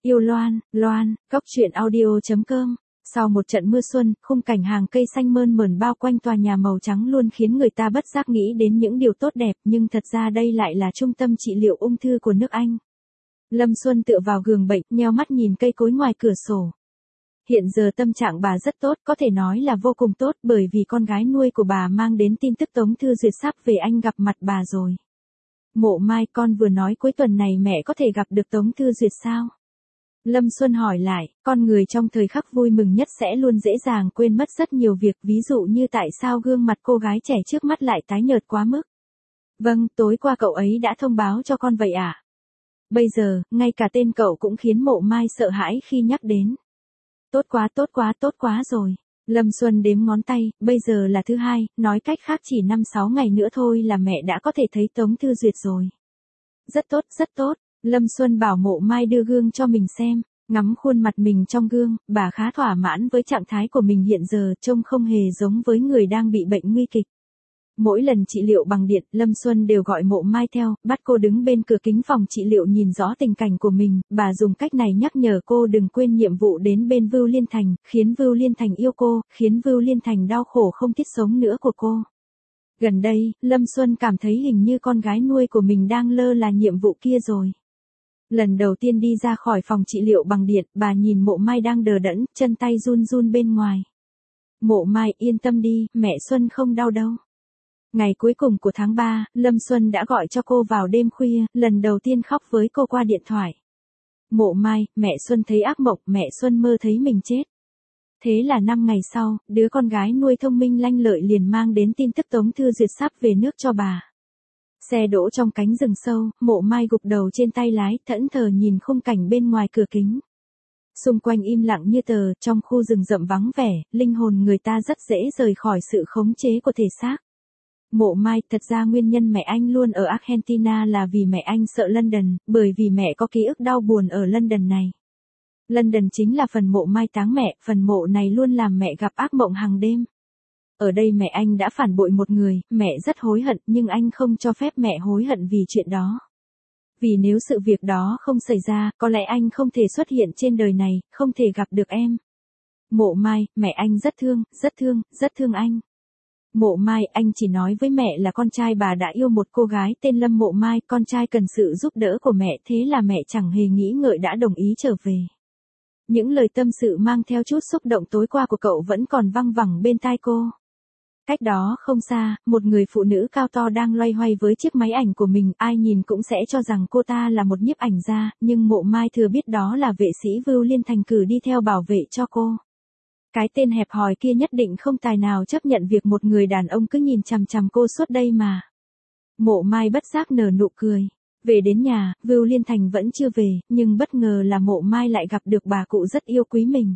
Yêu Loan, Loan, Cóc truyện audio.com. Sau một trận mưa xuân, khung cảnh hàng cây xanh mơn mởn bao quanh tòa nhà màu trắng luôn khiến người ta bất giác nghĩ đến những điều tốt đẹp, nhưng thật ra đây lại là trung tâm trị liệu ung thư của nước Anh. Lâm Xuân tựa vào giường bệnh, nheo mắt nhìn cây cối ngoài cửa sổ. Hiện giờ tâm trạng bà rất tốt, có thể nói là vô cùng tốt, bởi vì con gái nuôi của bà mang đến tin tức Tống Thư Duyệt sắp về Anh gặp mặt bà rồi. Mộ Mai, con vừa nói cuối tuần này mẹ có thể gặp được Tống Thư Duyệt sao? Lâm Xuân hỏi lại, con người trong thời khắc vui mừng nhất sẽ luôn dễ dàng quên mất rất nhiều việc, ví dụ như tại sao gương mặt cô gái trẻ trước mắt lại tái nhợt quá mức. Vâng, tối qua cậu ấy đã thông báo cho con vậy à? Bây giờ, ngay cả tên cậu cũng khiến Mộ Mai sợ hãi khi nhắc đến. Tốt quá rồi. Lâm Xuân đếm ngón tay, bây giờ là thứ hai, nói cách khác chỉ 5-6 ngày nữa thôi là mẹ đã có thể thấy Tống Thư Duyệt rồi. Rất tốt. Lâm Xuân bảo Mộ Mai đưa gương cho mình xem, ngắm khuôn mặt mình trong gương, bà khá thỏa mãn với trạng thái của mình hiện giờ, trông không hề giống với người đang bị bệnh nguy kịch. Mỗi lần trị liệu bằng điện, Lâm Xuân đều gọi Mộ Mai theo, bắt cô đứng bên cửa kính phòng trị liệu nhìn rõ tình cảnh của mình, bà dùng cách này nhắc nhở cô đừng quên nhiệm vụ đến bên Vưu Liên Thành, khiến Vưu Liên Thành yêu cô, khiến Vưu Liên Thành đau khổ không thiết sống nữa của cô. Gần đây, Lâm Xuân cảm thấy hình như con gái nuôi của mình đang lơ là nhiệm vụ kia rồi. Lần đầu tiên đi ra khỏi phòng trị liệu bằng điện, bà nhìn Mộ Mai đang đờ đẫn, chân tay run bên ngoài. Mộ Mai, yên tâm đi, mẹ Xuân không đau đâu. Ngày cuối cùng của tháng 3, Lâm Xuân đã gọi cho cô vào đêm khuya, lần đầu tiên khóc với cô qua điện thoại. Mộ Mai, mẹ Xuân thấy ác mộng, mẹ Xuân mơ thấy mình chết. Thế là 5 ngày sau, đứa con gái nuôi thông minh lanh lợi liền mang đến tin tức Tống Thư Duyệt sắp về nước cho bà. Xe đỗ trong cánh rừng sâu, Mộ Mai gục đầu trên tay lái, thẫn thờ nhìn khung cảnh bên ngoài cửa kính. Xung quanh im lặng như tờ, trong khu rừng rậm vắng vẻ, linh hồn người ta rất dễ rời khỏi sự khống chế của thể xác. Mộ Mai, thật ra nguyên nhân mẹ anh luôn ở Argentina là vì mẹ anh sợ London, bởi vì mẹ có ký ức đau buồn ở London này. London chính là phần mộ mai táng mẹ, phần mộ này luôn làm mẹ gặp ác mộng hàng đêm. Ở đây mẹ anh đã phản bội một người, mẹ rất hối hận nhưng anh không cho phép mẹ hối hận vì chuyện đó. Vì nếu sự việc đó không xảy ra, có lẽ anh không thể xuất hiện trên đời này, không thể gặp được em. Mộ Mai, mẹ anh rất thương anh. Mộ Mai, anh chỉ nói với mẹ là con trai bà đã yêu một cô gái tên Lâm Mộ Mai, con trai cần sự giúp đỡ của mẹ, thế là mẹ chẳng hề nghĩ ngợi đã đồng ý trở về. Những lời tâm sự mang theo chút xúc động tối qua của cậu vẫn còn văng vẳng bên tai cô. Cách đó không xa, một người phụ nữ cao to đang loay hoay với chiếc máy ảnh của mình, ai nhìn cũng sẽ cho rằng cô ta là một nhiếp ảnh gia, nhưng Mộ Mai thừa biết đó là vệ sĩ Vưu Liên Thành cử đi theo bảo vệ cho cô. Cái tên hẹp hòi kia nhất định không tài nào chấp nhận việc một người đàn ông cứ nhìn chằm chằm cô suốt đây mà. Mộ Mai bất giác nở nụ cười. Về đến nhà, Vưu Liên Thành vẫn chưa về, nhưng bất ngờ là Mộ Mai lại gặp được bà cụ rất yêu quý mình.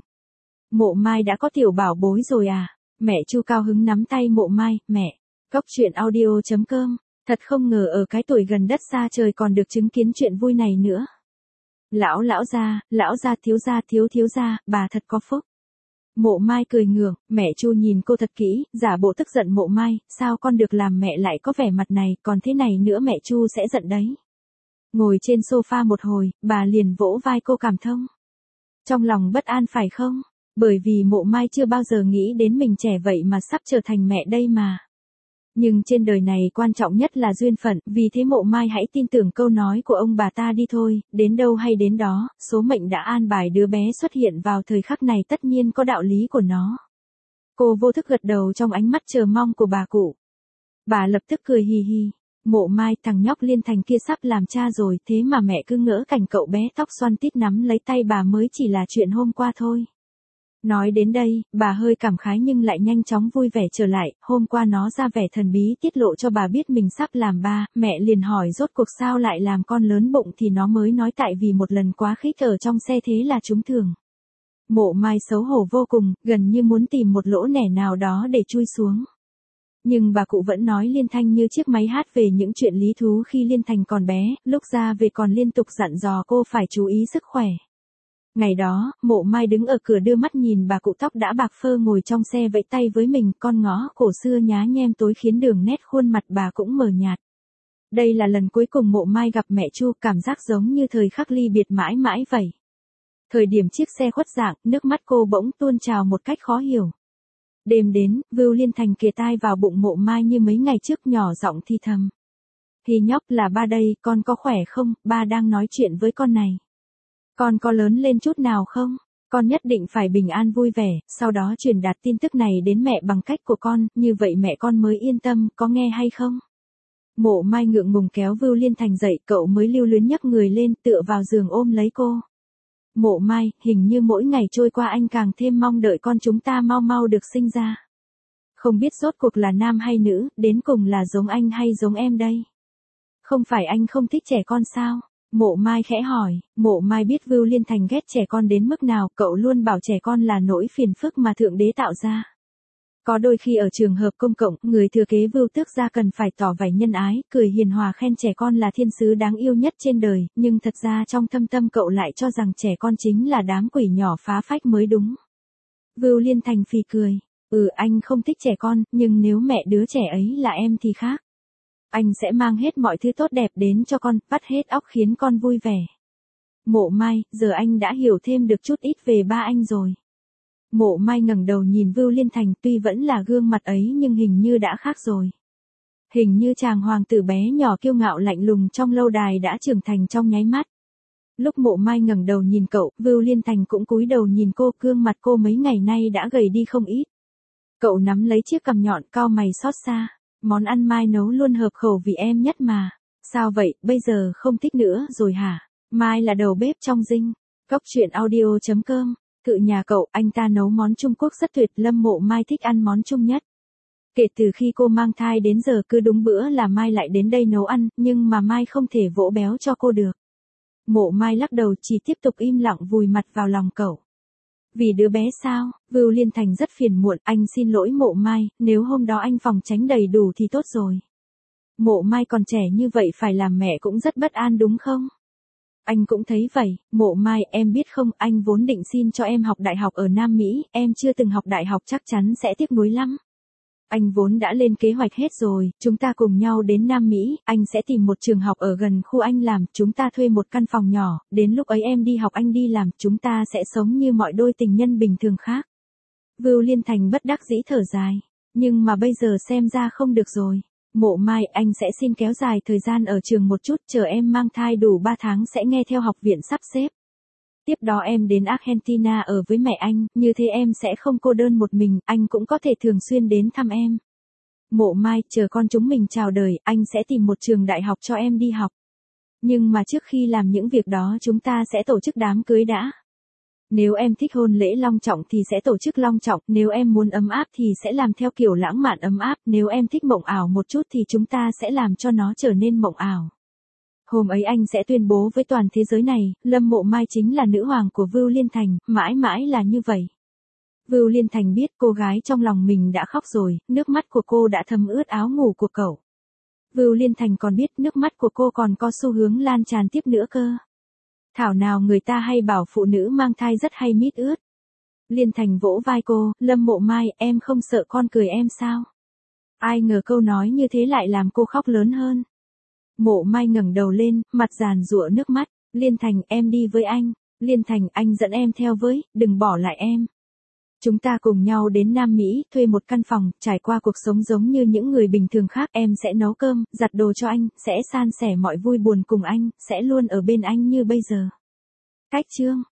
Mộ Mai đã có tiểu bảo bối rồi à? Mẹ Chu cao hứng nắm tay Mộ Mai, mẹ. Cóc truyện audio.com. Thật không ngờ ở cái tuổi gần đất xa trời còn được chứng kiến chuyện vui này nữa. Lão gia, thiếu gia, bà thật có phúc. Mộ Mai cười ngượng, mẹ Chu nhìn cô thật kỹ, giả bộ tức giận. Mộ Mai, sao con được làm mẹ lại có vẻ mặt này, còn thế này nữa mẹ Chu sẽ giận đấy. Ngồi trên sofa một hồi, bà liền vỗ vai cô cảm thông. Trong lòng bất an phải không? Bởi vì Mộ Mai chưa bao giờ nghĩ đến mình trẻ vậy mà sắp trở thành mẹ đây mà. Nhưng trên đời này quan trọng nhất là duyên phận, vì thế Mộ Mai hãy tin tưởng câu nói của ông bà ta đi thôi, đến đâu hay đến đó, số mệnh đã an bài đứa bé xuất hiện vào thời khắc này tất nhiên có đạo lý của nó. Cô vô thức gật đầu trong ánh mắt chờ mong của bà cụ. Bà lập tức cười hì hì. Mộ Mai, thằng nhóc Liên Thành kia sắp làm cha rồi, thế mà mẹ cứ ngỡ cảnh cậu bé tóc xoăn tít nắm lấy tay bà mới chỉ là chuyện hôm qua thôi. Nói đến đây, bà hơi cảm khái nhưng lại nhanh chóng vui vẻ trở lại, hôm qua nó ra vẻ thần bí tiết lộ cho bà biết mình sắp làm ba, mẹ liền hỏi rốt cuộc sao lại làm con lớn bụng thì nó mới nói tại vì một lần quá khích ở trong xe thế là trúng thường. Mộ Mai xấu hổ vô cùng, gần như muốn tìm một lỗ nẻ nào đó để chui xuống. Nhưng bà cụ vẫn nói liên thanh như chiếc máy hát về những chuyện lý thú khi Liên Thành còn bé, lúc ra về còn liên tục dặn dò cô phải chú ý sức khỏe. Ngày đó, Mộ Mai đứng ở cửa đưa mắt nhìn bà cụ tóc đã bạc phơ ngồi trong xe vẫy tay với mình, con ngõ cổ xưa nhá nhem tối khiến đường nét khuôn mặt bà cũng mờ nhạt. Đây là lần cuối cùng Mộ Mai gặp mẹ Chu, cảm giác giống như thời khắc ly biệt mãi mãi vậy. Thời điểm chiếc xe khuất dạng, nước mắt cô bỗng tuôn trào một cách khó hiểu. Đêm đến, Vưu Liên Thành kề tai vào bụng Mộ Mai như mấy ngày trước, nhỏ giọng thì thầm. Thì nhóc, là ba đây, con có khỏe không, ba đang nói chuyện với con này. Con có lớn lên chút nào không? Con nhất định phải bình an vui vẻ, sau đó truyền đạt tin tức này đến mẹ bằng cách của con, như vậy mẹ con mới yên tâm, có nghe hay không? Mộ Mai ngượng ngùng kéo Vưu Liên Thành dậy, cậu mới lưu luyến nhấc người lên, tựa vào giường ôm lấy cô. Mộ Mai, hình như mỗi ngày trôi qua anh càng thêm mong đợi con chúng ta mau mau được sinh ra. Không biết rốt cuộc là nam hay nữ, đến cùng là giống anh hay giống em đây? Không phải anh không thích trẻ con sao? Mộ Mai khẽ hỏi. Mộ Mai biết Vưu Liên Thành ghét trẻ con đến mức nào, cậu luôn bảo trẻ con là nỗi phiền phức mà Thượng Đế tạo ra. Có đôi khi ở trường hợp công cộng, người thừa kế Vưu Tước gia cần phải tỏ vẻ nhân ái, cười hiền hòa khen trẻ con là thiên sứ đáng yêu nhất trên đời, nhưng thật ra trong thâm tâm cậu lại cho rằng trẻ con chính là đám quỷ nhỏ phá phách mới đúng. Vưu Liên Thành phì cười. Anh không thích trẻ con, nhưng nếu mẹ đứa trẻ ấy là em thì khác. Anh sẽ mang hết mọi thứ tốt đẹp đến cho con, vắt hết óc khiến con vui vẻ. Mộ Mai, giờ anh đã hiểu thêm được chút ít về ba anh rồi. Mộ Mai ngẩng đầu nhìn Vưu Liên Thành, tuy vẫn là gương mặt ấy nhưng hình như đã khác rồi. Hình như chàng hoàng tử bé nhỏ kiêu ngạo lạnh lùng trong lâu đài đã trưởng thành trong nháy mắt. Lúc Mộ Mai ngẩng đầu nhìn cậu, Vưu Liên Thành cũng cúi đầu nhìn cô, gương mặt cô mấy ngày nay đã gầy đi không ít. Cậu nắm lấy chiếc cằm nhọn, cau mày xót xa. Món ăn Mai nấu luôn hợp khẩu vị em nhất mà. Sao vậy, bây giờ không thích nữa rồi hả? Mai là đầu bếp trong dinh. Cóc truyện audio.com. Tự nhà cậu, anh ta nấu món Trung Quốc rất tuyệt, Lâm Mộ Mai thích ăn món Trung nhất. Kể từ khi cô mang thai đến giờ cứ đúng bữa là Mai lại đến đây nấu ăn, nhưng mà Mai không thể vỗ béo cho cô được. Mộ Mai lắc đầu, chỉ tiếp tục im lặng vùi mặt vào lòng cậu. Vì đứa bé sao? Vưu Liên Thành rất phiền muộn, anh xin lỗi Mộ Mai, nếu hôm đó anh phòng tránh đầy đủ thì tốt rồi. Mộ Mai còn trẻ như vậy phải làm mẹ cũng rất bất an đúng không? Anh cũng thấy vậy. Mộ Mai, em biết không, anh vốn định xin cho em học đại học ở Nam Mỹ, em chưa từng học đại học chắc chắn sẽ tiếc nuối lắm. Anh vốn đã lên kế hoạch hết rồi, chúng ta cùng nhau đến Nam Mỹ, anh sẽ tìm một trường học ở gần khu anh làm, chúng ta thuê một căn phòng nhỏ, đến lúc ấy em đi học anh đi làm, chúng ta sẽ sống như mọi đôi tình nhân bình thường khác. Vưu Liên Thành bất đắc dĩ thở dài, nhưng mà bây giờ xem ra không được rồi. Mộ Mai, anh sẽ xin kéo dài thời gian ở trường một chút, chờ em mang thai đủ 3 tháng sẽ nghe theo học viện sắp xếp. Tiếp đó em đến Argentina ở với mẹ anh, như thế em sẽ không cô đơn một mình, anh cũng có thể thường xuyên đến thăm em. Mộ Mai, chờ con chúng mình chào đời, anh sẽ tìm một trường đại học cho em đi học. Nhưng mà trước khi làm những việc đó chúng ta sẽ tổ chức đám cưới đã. Nếu em thích hôn lễ long trọng thì sẽ tổ chức long trọng, nếu em muốn ấm áp thì sẽ làm theo kiểu lãng mạn ấm áp, nếu em thích mộng ảo một chút thì chúng ta sẽ làm cho nó trở nên mộng ảo. Hôm ấy anh sẽ tuyên bố với toàn thế giới này, Lâm Mộ Mai chính là nữ hoàng của Vưu Liên Thành, mãi mãi là như vậy. Vưu Liên Thành biết cô gái trong lòng mình đã khóc rồi, nước mắt của cô đã thấm ướt áo ngủ của cậu. Vưu Liên Thành còn biết nước mắt của cô còn có xu hướng lan tràn tiếp nữa cơ. Thảo nào người ta hay bảo phụ nữ mang thai rất hay mít ướt. Liên Thành vỗ vai cô, Lâm Mộ Mai, em không sợ con cười em sao? Ai ngờ câu nói như thế lại làm cô khóc lớn hơn. Mộ Mai ngẩng đầu lên, mặt giàn giụa nước mắt. Liên Thành, em đi với anh. Liên Thành, anh dẫn em theo với, đừng bỏ lại em. Chúng ta cùng nhau đến Nam Mỹ, thuê một căn phòng, trải qua cuộc sống giống như những người bình thường khác. Em sẽ nấu cơm, giặt đồ cho anh, sẽ san sẻ mọi vui buồn cùng anh, sẽ luôn ở bên anh như bây giờ. Cách chương